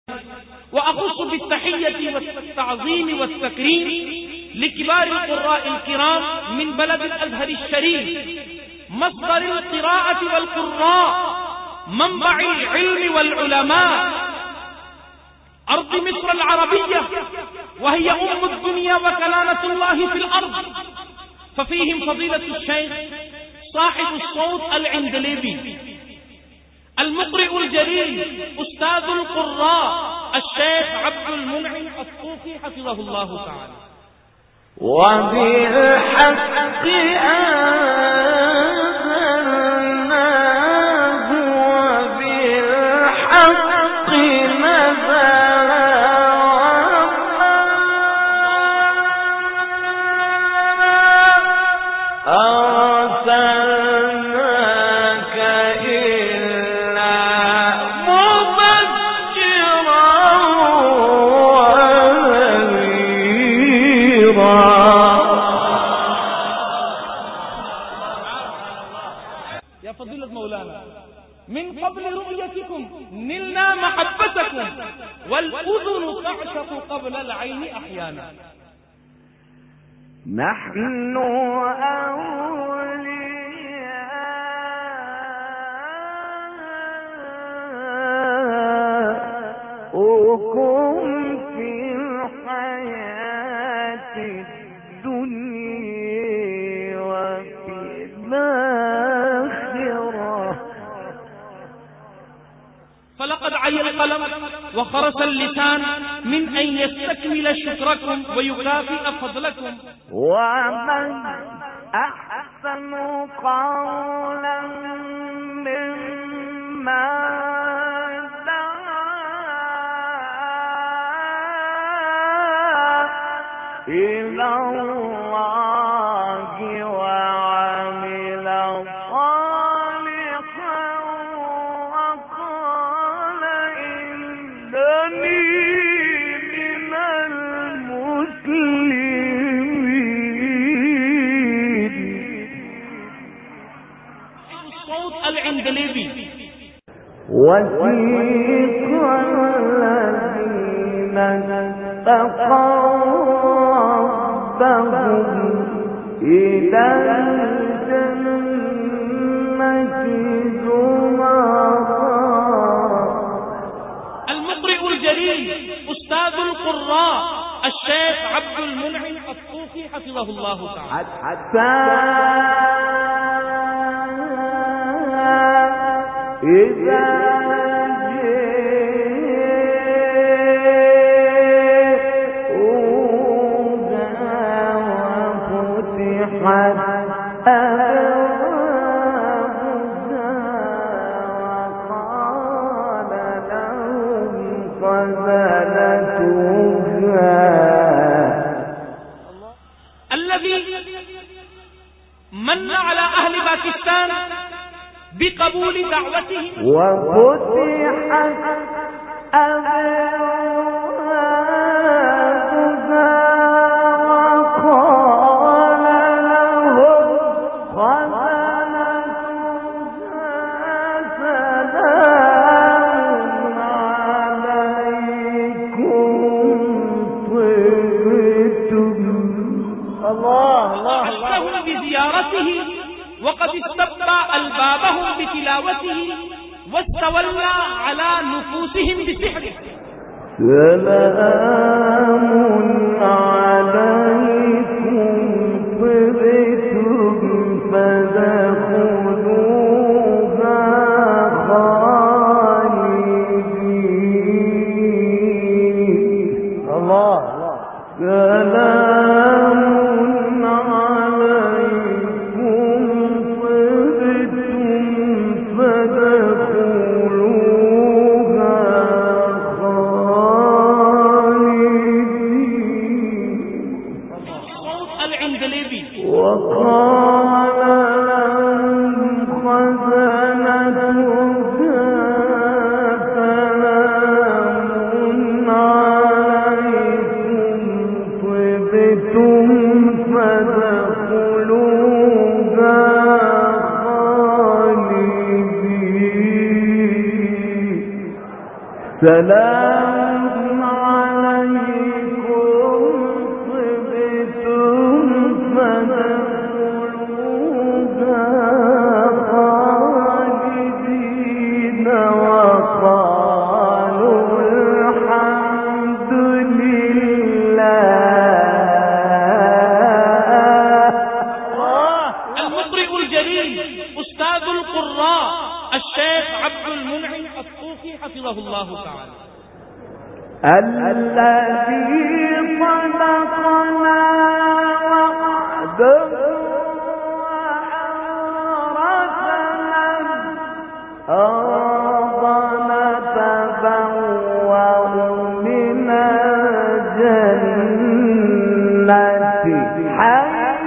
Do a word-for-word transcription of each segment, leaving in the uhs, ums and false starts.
وأخص بالتحية والتعظيم والتكريم لكبار القراء الكرام من بلد الأزهر الشريف، مصدر القراءة والقراء، منبع العلم والعلماء، أرض مصر العربية، وهي أم الدنيا وكلامة الله في الأرض. ففيهم فضيلة الشيخ صاحب الصوت العندليبي، المقرئ الجليل، أستاذ القراء الشيخ عبد المنعم الصوفي حفظه الله تعالى. وبالحق أنزلناه وبالحق نزل نلنا محبتكم والأذن تعشق قبل العين أحيانا. نحن أولياؤكم في الحياة الدنيا وفي الآخرة. فلقد عي القلم وخرس اللسان من أن يستكمل شكركم ويكافئ فضلكم. ومن أحسن قولا ممن دعا إلى الله وعمل صالحا وقال إنني من المسلمين. الصوت العندليبي. وسيق الذين اتقوا ربهم إلى الجنة زمرا. المقرئ الجليل أستاذ القراء الشيخ عبد المنعم الصوفي حفظه الله تعالى. حتى إذا من على أهل باكستان بقبول دعوتهم وفتحت أبوابها وقال لهم خزنتها سلام عليكم طبتم. الله الله الله بزيارته وقد استبقى ألبابهم بتلاوته واستولى على نفوسهم بسحره. سلام عليكم طبتم فادخلوها خالدين. الله سلام سلام الذي خلقنا وحده وأورثنا الأرض نتبوأ من الجنة حيث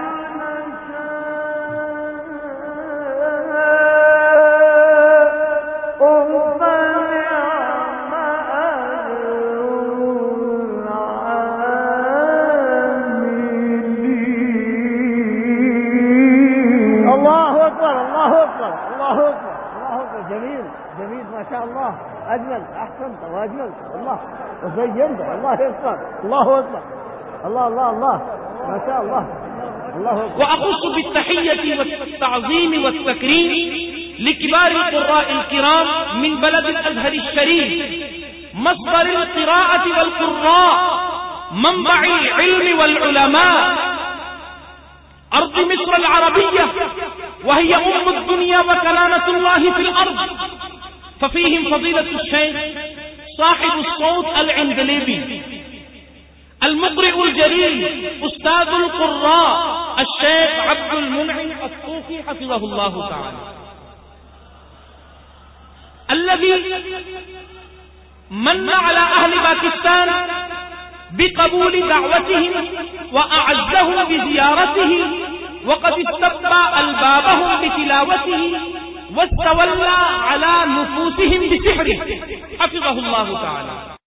الله أجمل أحسنت وأجملت الله وزينت الله يكبر الله أكبر الله الله الله ما شاء الله الله أكبر. وأخص بالتحية والتعظيم والتكريم لكبار القراء الكرام من بلد الأزهر الشريف، مصدر القراءة والقراء، منبع العلم والعلماء، أرض مصر العربية، وهي أم الدنيا وكلامة الله في الأرض. ففيهم فضيلة الشيخ صاحب الصوت العندليبي، المقرئ الجليل، أستاذ القراء الشيخ عبد المنعم الصوفي حفظه الله تعالى، الذي من على أهل باكستان بقبول دعوتهم وأعزهم بزيارته، وقد استبقى ألبابهم بتلاوته واستولى على نفوسهم بسحره حفظه الله تعالى.